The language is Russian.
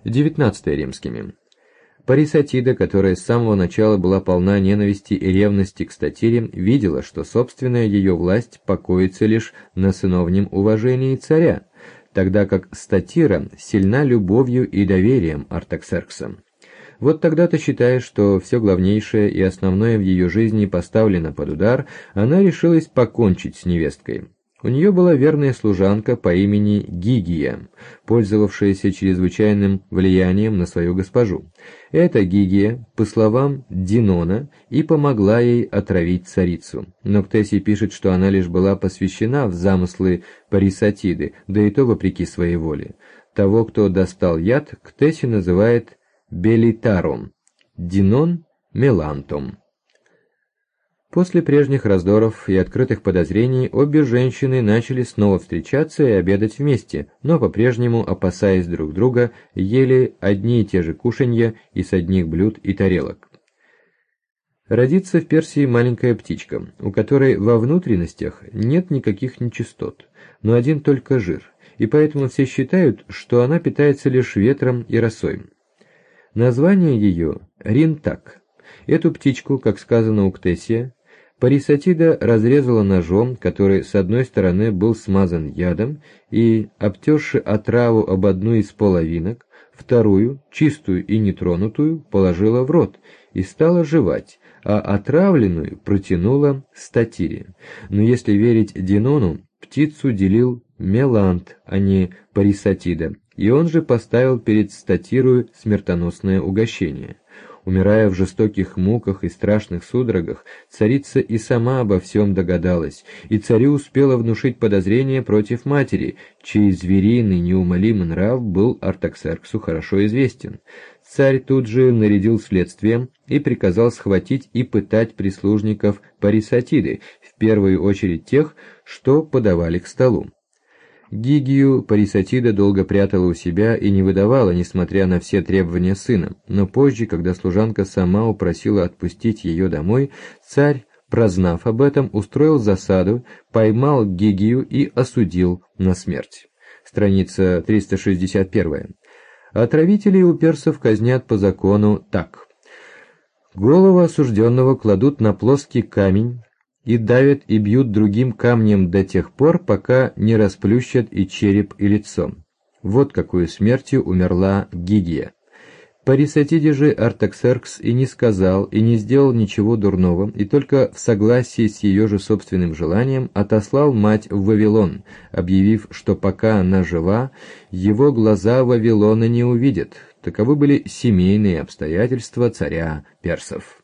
XIX римскими. Парисатида, которая с самого начала была полна ненависти и ревности к статире, видела, что собственная ее власть покоится лишь на сыновнем уважении царя, тогда как статира сильна любовью и доверием Артаксеркса. Вот тогда-то, считая, что все главнейшее и основное в ее жизни поставлено под удар, она решилась покончить с невесткой. У нее была верная служанка по имени Гигия, пользовавшаяся чрезвычайным влиянием на свою госпожу. Эта Гигия, по словам Динона, и помогла ей отравить царицу. Но Ктесий пишет, что она лишь была посвящена в замыслы Парисатиды, да и то вопреки своей воле. Того, кто достал яд, Ктесий называет Белитаром, Динон – Мелантом. После прежних раздоров и открытых подозрений обе женщины начали снова встречаться и обедать вместе, но по-прежнему, опасаясь друг друга, ели одни и те же кушанья из одних блюд и тарелок. Родится в Персии маленькая птичка, у которой во внутренностях нет никаких нечистот, но один только жир, и поэтому все считают, что она питается лишь ветром и росой. Название ее – Ринтак. Эту птичку, как сказано у Ктесия, Парисатида разрезала ножом, который с одной стороны был смазан ядом, и, обтерши отраву об одну из половинок, вторую, чистую и нетронутую, положила в рот и стала жевать, а отравленную протянула статире. Но если верить Динону, птицу делил Мелант, а не Парисатида, и он же поставил перед статирою смертоносное угощение. Умирая в жестоких муках и страшных судорогах, царица и сама обо всем догадалась, и царю успела внушить подозрения против матери, чей звериный неумолимый нрав был Артаксерксу хорошо известен. Царь тут же нарядил следствие и приказал схватить и пытать прислужников Парисатиды, в первую очередь тех, что подавали к столу. Гигию Парисатида долго прятала у себя и не выдавала, несмотря на все требования сына, но позже, когда служанка сама упросила отпустить ее домой, царь, прознав об этом, устроил засаду, поймал Гигию и осудил на смерть. Страница 361. Отравителей у персов казнят по закону так. Голову осужденного кладут на плоский камень, и давят и бьют другим камнем до тех пор, пока не расплющат и череп, и лицо. Вот какую смертью умерла Гигия. Парисатиде же Артаксеркс и не сказал, и не сделал ничего дурного, и только в согласии с ее же собственным желанием отослал мать в Вавилон, объявив, что пока она жива, его глаза Вавилона не увидят. Таковы были семейные обстоятельства царя персов.